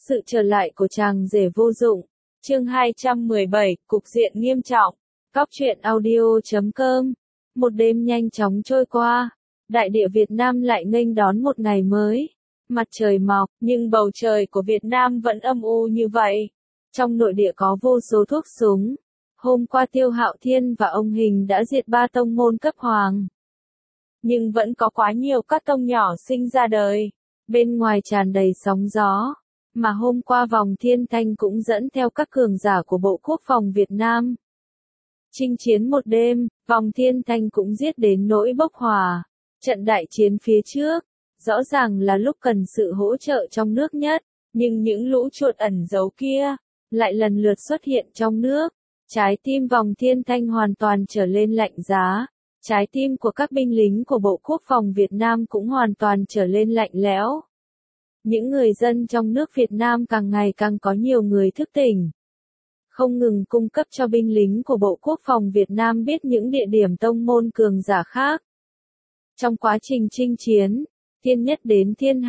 Sự trở lại của chàng rể vô dụng. Chương 217, cục diện nghiêm trọng. Cóc truyện audio.com. Một đêm nhanh chóng trôi qua, đại địa Việt Nam lại nghênh đón một ngày mới. Mặt trời mọc, nhưng bầu trời của Việt Nam vẫn âm u như vậy. Trong nội địa có vô số thuốc súng. Hôm qua Tiêu Hạo Thiên và ông Hình đã diệt 3 tông môn cấp hoàng. Nhưng vẫn có quá nhiều các tông nhỏ sinh ra đời. Bên ngoài tràn đầy sóng gió. Mà hôm qua Vòng Thiên Thanh cũng dẫn theo các cường giả của Bộ Quốc phòng Việt Nam. Chinh chiến một đêm, Vòng Thiên Thanh cũng giết đến nỗi bốc hỏa. Trận đại chiến phía trước, rõ ràng là lúc cần sự hỗ trợ trong nước nhất, nhưng những lũ chuột ẩn giấu kia, lại lần lượt xuất hiện trong nước. Trái tim Vòng Thiên Thanh hoàn toàn trở lên lạnh giá. Trái tim của các binh lính của Bộ Quốc phòng Việt Nam cũng hoàn toàn trở lên lạnh lẽo. Những người dân trong nước Việt Nam càng ngày càng có nhiều người thức tỉnh. Không ngừng cung cấp cho binh lính của Bộ Quốc phòng Việt Nam biết những địa điểm tông môn cường giả khác. Trong quá trình chinh chiến, Thiên Nhất đến Thiên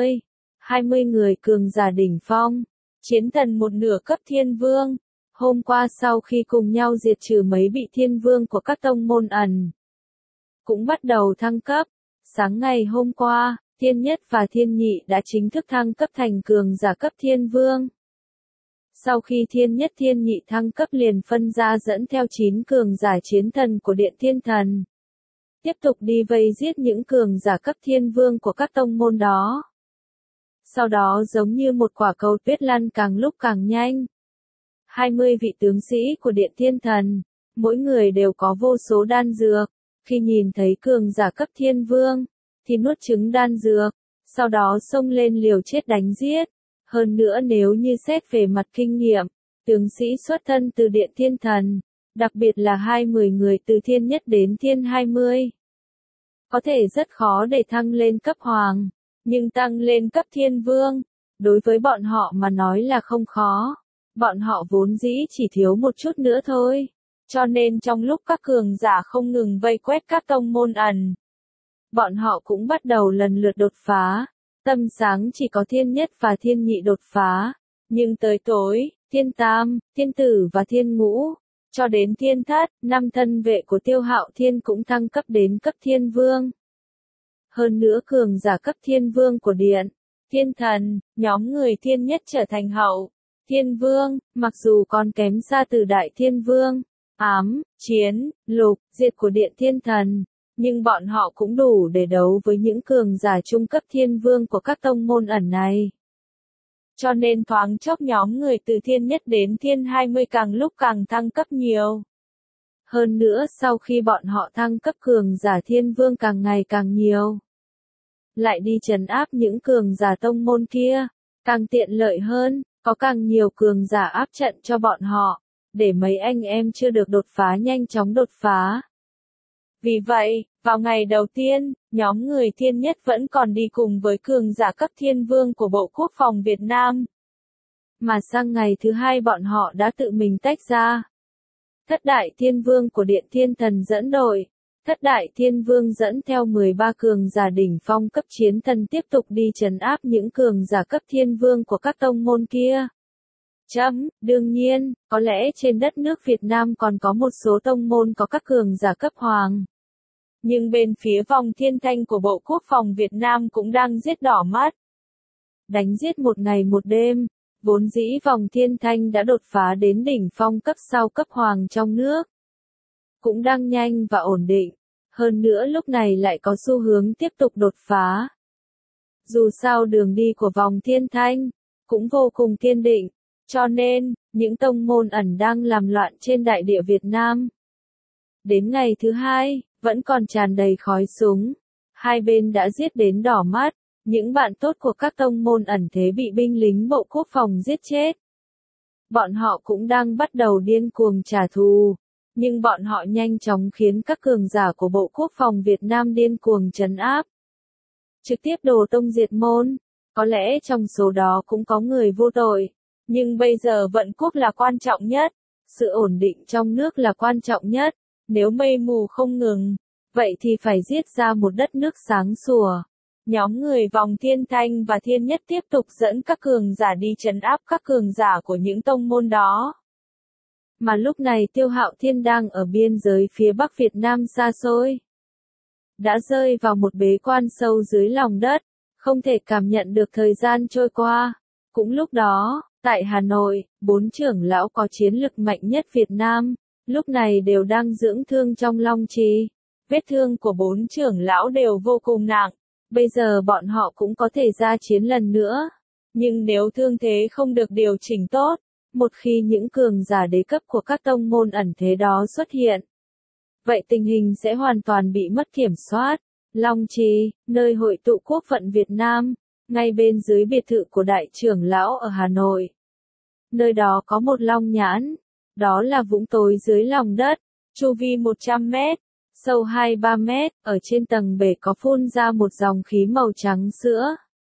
20 người cường giả đỉnh phong, chiến thần một nửa cấp Thiên Vương. Hôm qua sau khi cùng nhau diệt trừ mấy vị Thiên Vương của các tông môn ẩn, cũng bắt đầu thăng cấp. Sáng ngày hôm qua, Thiên Nhất và Thiên Nhị đã chính thức thăng cấp thành cường giả cấp Thiên Vương. Sau khi Thiên Nhất Thiên Nhị thăng cấp liền phân ra dẫn theo 9 cường giả chiến thần của Điện Thiên Thần. Tiếp tục đi vây giết những cường giả cấp Thiên Vương của các tông môn đó. Sau đó giống như một quả cầu tuyết lăn càng lúc càng nhanh. 20 vị tướng sĩ của Điện Thiên Thần, mỗi người đều có vô số đan dược. Khi nhìn thấy cường giả cấp Thiên Vương, thì nuốt trứng đan dược, sau đó xông lên liều chết đánh giết. Hơn nữa nếu như xét về mặt kinh nghiệm, tướng sĩ xuất thân từ Điện Thiên Thần, đặc biệt là 20 người từ Thiên Nhất đến Thiên 20, có thể rất khó để thăng lên cấp hoàng, nhưng tăng lên cấp Thiên Vương, đối với bọn họ mà nói là không khó. Bọn họ vốn dĩ chỉ thiếu một chút nữa thôi. Cho nên trong lúc các cường giả không ngừng vây quét các tông môn ẩn, bọn họ cũng bắt đầu lần lượt đột phá. Tâm sáng chỉ có Thiên Nhất và Thiên Nhị đột phá, nhưng tới tối, Thiên Tam, Thiên Tử và Thiên Ngũ, cho đến Thiên Thất, 5 thân vệ của Tiêu Hạo Thiên cũng thăng cấp đến cấp Thiên Vương. Hơn nữa cường giả cấp Thiên Vương của Điện Thiên Thần, nhóm người Thiên Nhất trở thành hậu Thiên Vương, mặc dù còn kém xa từ Đại Thiên Vương, ám, chiến, lục, diệt của Điện Thiên Thần, nhưng bọn họ cũng đủ để đấu với những cường giả trung cấp Thiên Vương của các tông môn ẩn này. Cho nên thoáng chốc nhóm người từ Thiên Nhất đến Thiên 20 càng lúc càng thăng cấp nhiều. Hơn nữa sau khi bọn họ thăng cấp cường giả Thiên Vương càng ngày càng nhiều, lại đi trấn áp những cường giả tông môn kia, càng tiện lợi hơn, có càng nhiều cường giả áp trận cho bọn họ, để mấy anh em chưa được đột phá nhanh chóng đột phá. Vì vậy, vào ngày đầu tiên, nhóm người Thiên Nhất vẫn còn đi cùng với cường giả cấp Thiên Vương của Bộ Quốc phòng Việt Nam. Mà sang ngày thứ hai bọn họ đã tự mình tách ra. Thất Đại Thiên Vương của Điện Thiên Thần dẫn đội. Thất Đại Thiên Vương dẫn theo 13 cường giả đỉnh phong cấp chiến thần tiếp tục đi trấn áp những cường giả cấp Thiên Vương của các tông môn kia. Đương nhiên, có lẽ trên đất nước Việt Nam còn có một số tông môn có các cường giả cấp hoàng. Nhưng bên phía Vòng Thiên Thanh của Bộ Quốc phòng Việt Nam cũng đang giết đỏ mắt. Đánh giết một ngày một đêm, vốn dĩ Vòng Thiên Thanh đã đột phá đến đỉnh phong cấp sau cấp hoàng trong nước. Cũng đang nhanh và ổn định, hơn nữa lúc này lại có xu hướng tiếp tục đột phá. Dù sao đường đi của Vòng Thiên Thanh cũng vô cùng kiên định. Cho nên, những tông môn ẩn đang làm loạn trên đại địa Việt Nam. Đến ngày thứ hai, vẫn còn tràn đầy khói súng. Hai bên đã giết đến đỏ mắt, những bạn tốt của các tông môn ẩn thế bị binh lính Bộ Quốc phòng giết chết. Bọn họ cũng đang bắt đầu điên cuồng trả thù, nhưng bọn họ nhanh chóng khiến các cường giả của Bộ Quốc phòng Việt Nam điên cuồng trấn áp. Trực tiếp đổ tông diệt môn, có lẽ trong số đó cũng có người vô tội. Nhưng bây giờ vận quốc là quan trọng nhất, sự ổn định trong nước là quan trọng nhất, nếu mây mù không ngừng, vậy thì phải giết ra một đất nước sáng sủa. Nhóm người vòng Thiên Thanh và Thiên Nhất tiếp tục dẫn các cường giả đi trấn áp các cường giả của những tông môn đó. Mà lúc này Tiêu Hạo Thiên đang ở biên giới phía Bắc Việt Nam xa xôi. Đã rơi vào một bế quan sâu dưới lòng đất, không thể cảm nhận được thời gian trôi qua. Cũng lúc đó, tại Hà Nội, 4 trưởng lão có chiến lực mạnh nhất Việt Nam, lúc này đều đang dưỡng thương trong Long Trì. Vết thương của 4 trưởng lão đều vô cùng nặng, bây giờ bọn họ cũng có thể ra chiến lần nữa. Nhưng nếu thương thế không được điều chỉnh tốt, một khi những cường giả đế cấp của các tông môn ẩn thế đó xuất hiện, vậy tình hình sẽ hoàn toàn bị mất kiểm soát. Long Trì, nơi hội tụ quốc phận Việt Nam, ngay bên dưới biệt thự của đại trưởng lão ở Hà Nội. Nơi đó có một long nhãn, đó là vũng tối dưới lòng đất, chu vi 100 mét, sâu 2-3 mét, ở trên tầng bể có phun ra một dòng khí màu trắng sữa.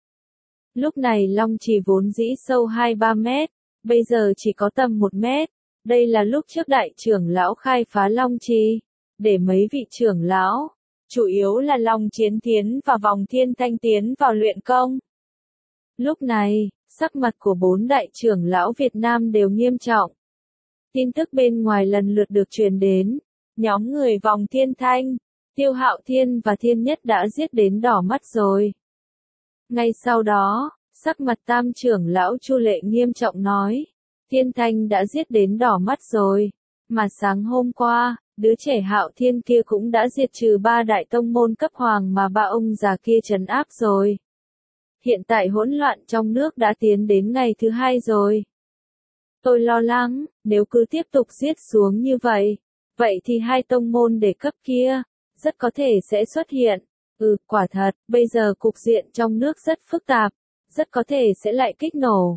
Lúc này Long Trì vốn dĩ sâu 2-3 mét, bây giờ chỉ có tầm 1 mét. Đây là lúc trước đại trưởng lão khai phá Long Trì, để mấy vị trưởng lão, chủ yếu là Long Chiến tiến và vòng Thiên Thanh tiến vào luyện công. Lúc này, sắc mặt của 4 đại trưởng lão Việt Nam đều nghiêm trọng. Tin tức bên ngoài lần lượt được truyền đến, nhóm người vòng Thiên Thanh, Tiêu Hạo Thiên và Thiên Nhất đã giết đến đỏ mắt rồi. Ngay sau đó, sắc mặt tam trưởng lão Chu Lệ nghiêm trọng nói, Thiên Thanh đã giết đến đỏ mắt rồi, mà sáng hôm qua, đứa trẻ Hạo Thiên kia cũng đã diệt trừ 3 đại tông môn cấp hoàng mà ba ông già kia trấn áp rồi. Hiện tại hỗn loạn trong nước đã tiến đến ngày thứ 2 rồi. Tôi lo lắng, nếu cứ tiếp tục giết xuống như vậy, vậy thì 2 tông môn đế cấp kia, rất có thể sẽ xuất hiện. Quả thật, bây giờ cục diện trong nước rất phức tạp, rất có thể sẽ lại kích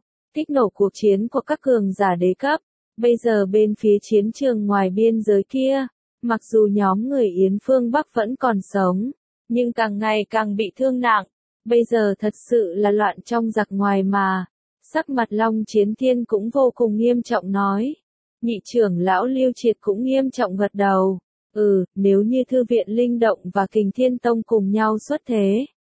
nổ cuộc chiến của các cường giả đế cấp. Bây giờ bên phía chiến trường ngoài biên giới kia, mặc dù nhóm người Yến Phương Bắc vẫn còn sống, nhưng càng ngày càng bị thương nặng. Bây giờ thật sự là loạn trong giặc ngoài mà. Sắc mặt Long Chiến Thiên cũng vô cùng nghiêm trọng nói. Nhị trưởng lão Lưu Triệt cũng nghiêm trọng gật đầu. Nếu như Thư viện Linh Động và Kình Thiên Tông cùng nhau xuất thế,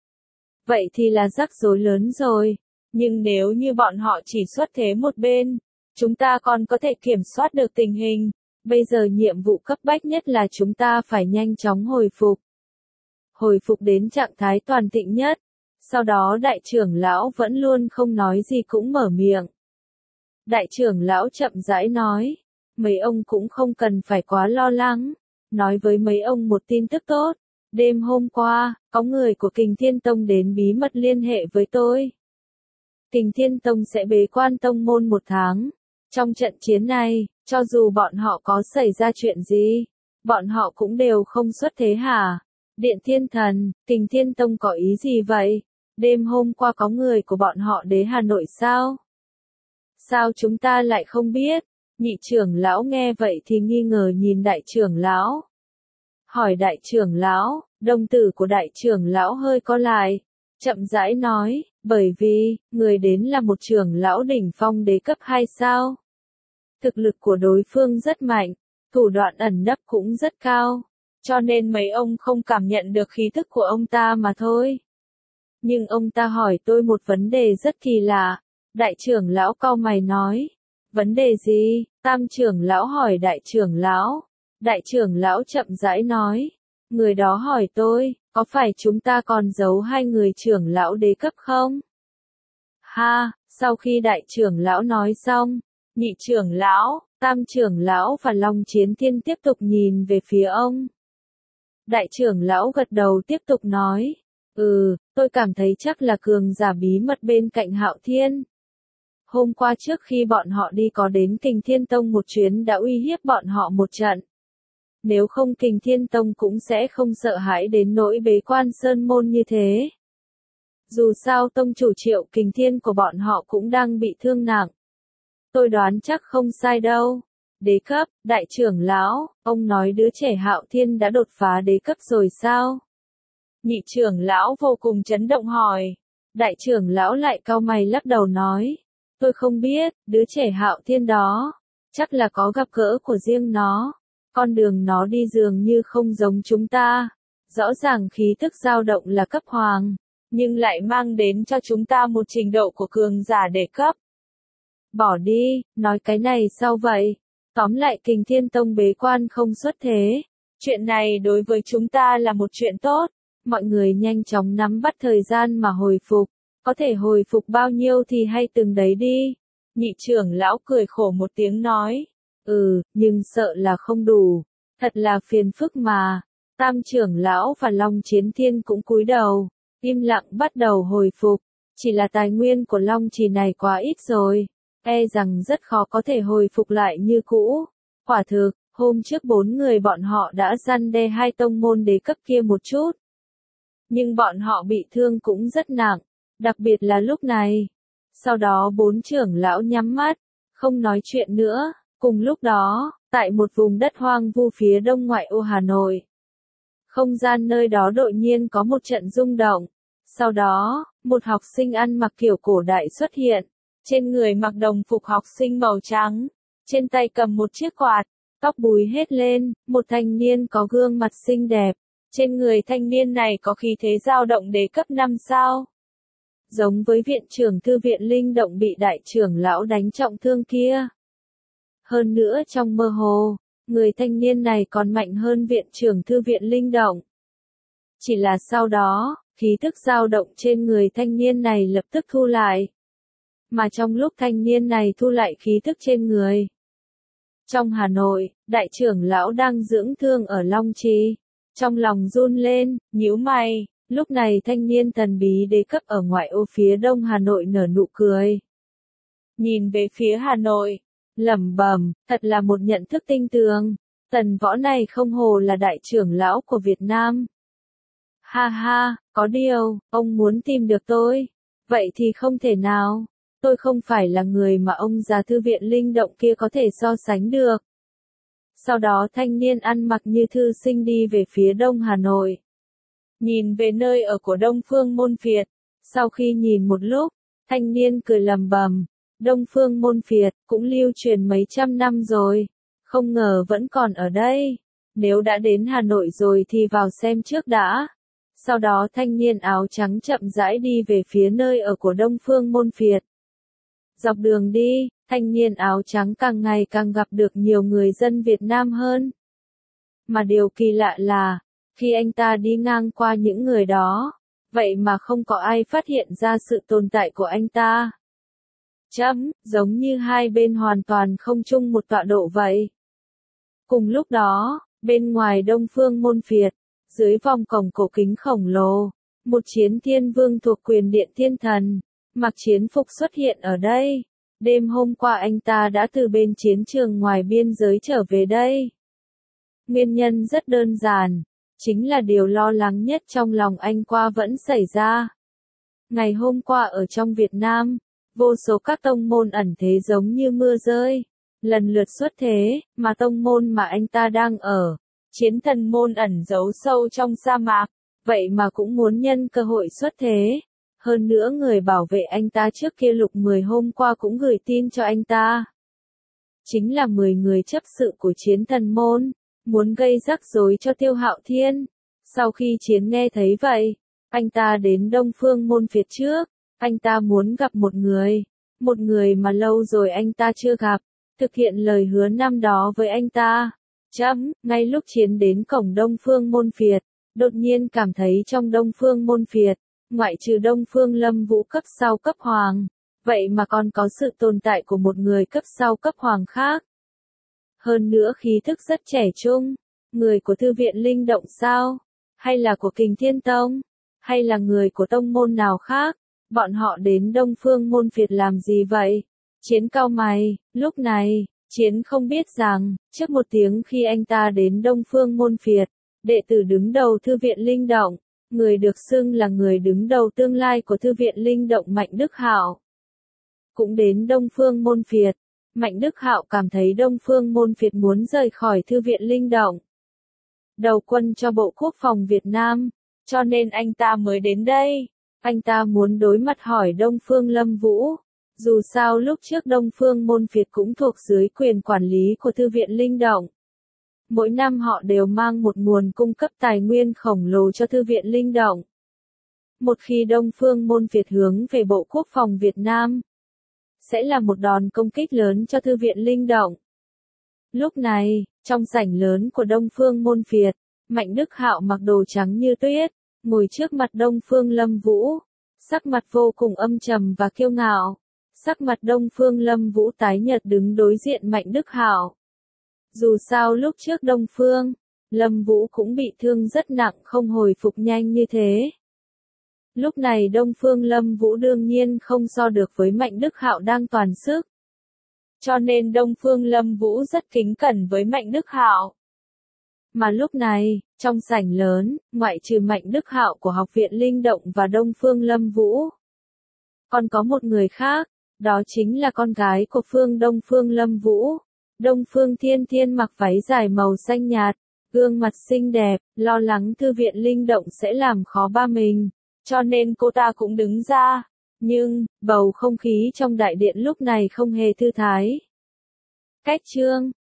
vậy thì là rắc rối lớn rồi. Nhưng nếu như bọn họ chỉ xuất thế một bên, chúng ta còn có thể kiểm soát được tình hình. Bây giờ nhiệm vụ cấp bách nhất là chúng ta phải nhanh chóng hồi phục. Hồi phục đến trạng thái toàn thịnh nhất. Sau đó đại trưởng lão vẫn luôn không nói gì cũng mở miệng. Đại trưởng lão chậm rãi nói, mấy ông cũng không cần phải quá lo lắng. Nói với mấy ông một tin tức tốt. Đêm hôm qua, có người của Kình Thiên Tông đến bí mật liên hệ với tôi. Kình Thiên Tông sẽ bế quan tông môn 1 tháng. Trong trận chiến này, cho dù bọn họ có xảy ra chuyện gì, bọn họ cũng đều không xuất thế hả? Điện Thiên Thần, Kình Thiên Tông có ý gì vậy? Đêm hôm qua có người của bọn họ đến Hà Nội sao? Sao chúng ta lại không biết? Nhị trưởng lão nghe vậy thì nghi ngờ nhìn đại trưởng lão. Hỏi đại trưởng lão, đồng tử của đại trưởng lão hơi co lại, chậm rãi nói, bởi vì, người đến là một trưởng lão đỉnh phong đế cấp 2 sao? Thực lực của đối phương rất mạnh, thủ đoạn ẩn nấp cũng rất cao, cho nên mấy ông không cảm nhận được khí thức của ông ta mà thôi. Nhưng ông ta hỏi tôi một vấn đề rất kỳ lạ. Đại trưởng lão cau mày nói. Vấn đề gì? Tam trưởng lão hỏi đại trưởng lão. Đại trưởng lão chậm rãi nói. Người đó hỏi tôi, có phải chúng ta còn giấu 2 người trưởng lão đế cấp không? Sau khi đại trưởng lão nói xong, nhị trưởng lão, tam trưởng lão và Long Chiến Thiên tiếp tục nhìn về phía ông. Đại trưởng lão gật đầu tiếp tục nói. Tôi cảm thấy chắc là cường giả bí mật bên cạnh Hạo Thiên. Hôm qua trước khi bọn họ đi có đến Kình Thiên Tông một chuyến đã uy hiếp bọn họ một trận. Nếu không Kình Thiên Tông cũng sẽ không sợ hãi đến nỗi bế quan sơn môn như thế. Dù sao tông chủ Triệu Kình Thiên của bọn họ cũng đang bị thương nặng. Tôi đoán chắc không sai đâu. Đế cấp, đại trưởng lão, ông nói đứa trẻ Hạo Thiên đã đột phá đế cấp rồi sao? Nhị trưởng lão vô cùng chấn động hỏi. Đại trưởng lão lại cau mày lắc đầu nói. Tôi không biết, đứa trẻ Hạo Thiên đó, chắc là có gặp gỡ của riêng nó. Con đường nó đi dường như không giống chúng ta. Rõ ràng khí tức dao động là cấp hoàng. nhưng lại mang đến cho chúng ta một trình độ của cường giả đệ cấp. Bỏ đi, nói cái này sao vậy? Tóm lại Kình Thiên Tông bế quan không xuất thế. Chuyện này đối với chúng ta là một chuyện tốt. Mọi người nhanh chóng nắm bắt thời gian mà hồi phục. Có thể hồi phục bao nhiêu thì hay từng đấy đi. Nhị trưởng lão cười khổ một tiếng nói. Nhưng sợ là không đủ. Thật là phiền phức mà. Tam trưởng lão và Long Chiến Thiên cũng cúi đầu. Im lặng bắt đầu hồi phục. Chỉ là tài nguyên của Long Trì này quá ít rồi. E rằng rất khó có thể hồi phục lại như cũ. Quả thực, hôm trước 4 người bọn họ đã răn đe 2 tông môn đế cấp kia một chút. Nhưng bọn họ bị thương cũng rất nặng, đặc biệt là lúc này. Sau đó 4 trưởng lão nhắm mắt, không nói chuyện nữa. Cùng lúc đó, tại một vùng đất hoang vu phía đông ngoại ô Hà Nội, không gian nơi đó đột nhiên có một trận rung động. Sau đó, một học sinh ăn mặc kiểu cổ đại xuất hiện. Trên người mặc đồng phục học sinh màu trắng, trên tay cầm một chiếc quạt, tóc búi hết lên, một thanh niên có gương mặt xinh đẹp. Trên người thanh niên này có khí thế dao động đế cấp 5 sao. Giống với viện trưởng thư viện Linh Động bị đại trưởng lão đánh trọng thương kia. Hơn nữa trong mơ hồ, người thanh niên này còn mạnh hơn viện trưởng thư viện Linh Động. Chỉ là sau đó, khí tức dao động trên người thanh niên này lập tức thu lại. Mà trong lúc thanh niên này thu lại khí tức trên người. Trong Hà Nội, đại trưởng lão đang dưỡng thương ở Long Trì. Trong lòng run lên, nhíu mày, lúc này thanh niên thần bí đế cấp ở ngoại ô phía đông Hà Nội nở nụ cười. Nhìn về phía Hà Nội, lẩm bẩm, thật là một nhận thức tinh tường. Tần Võ này không hồ là đại trưởng lão của Việt Nam. Ha ha, có điều, ông muốn tìm được tôi. Vậy thì không thể nào. Tôi không phải là người mà ông già thư viện Linh Động kia có thể so sánh được. Sau đó thanh niên ăn mặc như thư sinh đi về phía đông Hà Nội. Nhìn về nơi ở của Đông Phương Môn Phiệt. Sau khi nhìn một lúc, thanh niên cười lầm bầm. Đông Phương Môn Phiệt cũng lưu truyền mấy trăm năm rồi. Không ngờ vẫn còn ở đây. Nếu đã đến Hà Nội rồi thì vào xem trước đã. Sau đó thanh niên áo trắng chậm rãi đi về phía nơi ở của Đông Phương Môn Phiệt. Dọc đường đi, thanh niên áo trắng càng ngày càng gặp được nhiều người dân Việt Nam hơn. Mà điều kỳ lạ là, khi anh ta đi ngang qua những người đó, vậy mà không có ai phát hiện ra sự tồn tại của anh ta. Giống như hai bên hoàn toàn không chung một tọa độ vậy. Cùng lúc đó, bên ngoài Đông Phương Môn Phiệt, dưới vòng cổng cổ kính khổng lồ, một chiến thiên vương thuộc quyền điện thiên thần, mặc chiến phục xuất hiện ở đây. Đêm hôm qua anh ta đã từ bên chiến trường ngoài biên giới trở về đây. Nguyên nhân rất đơn giản, chính là điều lo lắng nhất trong lòng anh qua vẫn xảy ra. Ngày hôm qua ở trong Việt Nam, vô số các tông môn ẩn thế giống như mưa rơi, lần lượt xuất thế, mà tông môn mà anh ta đang ở, Chiến Thần môn ẩn giấu sâu trong sa mạc, vậy mà cũng muốn nhân cơ hội xuất thế. Hơn nữa người bảo vệ anh ta trước kia Lục 10 hôm qua cũng gửi tin cho anh ta. Chính là 10 người chấp sự của Chiến Thần môn, muốn gây rắc rối cho Tiêu Hạo Thiên. Sau khi Chiến nghe thấy vậy, anh ta đến Đông Phương Môn Phiệt trước, anh ta muốn gặp một người mà lâu rồi anh ta chưa gặp, thực hiện lời hứa năm đó với anh ta. Ngay lúc Chiến đến cổng Đông Phương Môn Phiệt, đột nhiên cảm thấy trong Đông Phương Môn Phiệt, ngoại trừ Đông Phương Lâm Vũ cấp sau cấp hoàng, vậy mà còn có sự tồn tại của một người cấp sau cấp hoàng khác. Hơn nữa khí thức rất trẻ trung, người của thư viện Linh Động sao? Hay là của Kình Thiên Tông? Hay là người của tông môn nào khác? Bọn họ đến Đông Phương Môn Phiệt làm gì vậy? Chiến cau mày, lúc này, Chiến không biết rằng, trước một tiếng khi anh ta đến Đông Phương Môn Phiệt, đệ tử đứng đầu thư viện Linh Động, người được xưng là người đứng đầu tương lai của thư viện Linh Động Mạnh Đức Hạo, cũng đến Đông Phương Môn Phiệt. Mạnh Đức Hạo cảm thấy Đông Phương Môn Phiệt muốn rời khỏi thư viện Linh Động, đầu quân cho Bộ Quốc phòng Việt Nam, cho nên anh ta mới đến đây. Anh ta muốn đối mặt hỏi Đông Phương Lâm Vũ. Dù sao lúc trước Đông Phương Môn Phiệt cũng thuộc dưới quyền quản lý của thư viện Linh Động. Mỗi năm họ đều mang một nguồn cung cấp tài nguyên khổng lồ cho thư viện Linh Động. Một khi Đông Phương Môn Việt hướng về Bộ Quốc phòng Việt Nam, sẽ là một đòn công kích lớn cho Thư viện Linh Động. Lúc này, trong sảnh lớn của Đông Phương Môn Việt, Mạnh Đức Hạo mặc đồ trắng như tuyết, ngồi trước mặt Đông Phương Lâm Vũ, sắc mặt vô cùng âm trầm và kiêu ngạo. Sắc mặt Đông Phương Lâm Vũ tái nhợt đứng đối diện Mạnh Đức Hạo. Dù sao lúc trước Đông Phương Lâm Vũ cũng bị thương rất nặng, không hồi phục nhanh như thế. Lúc này Đông Phương Lâm Vũ đương nhiên không so được với Mạnh Đức Hạo đang toàn sức. Cho nên Đông Phương Lâm Vũ rất kính cẩn với Mạnh Đức Hạo. Mà lúc này, trong sảnh lớn, ngoại trừ Mạnh Đức Hạo của Học viện Linh Động và Đông Phương Lâm Vũ, còn có một người khác, đó chính là con gái của Đông Phương Lâm Vũ. Đông Phương Thiên Thiên mặc váy dài màu xanh nhạt, gương mặt xinh đẹp, lo lắng Thư viện Linh Động sẽ làm khó ba mình, cho nên cô ta cũng đứng ra. Nhưng, bầu không khí trong đại điện lúc này không hề thư thái. Cách chương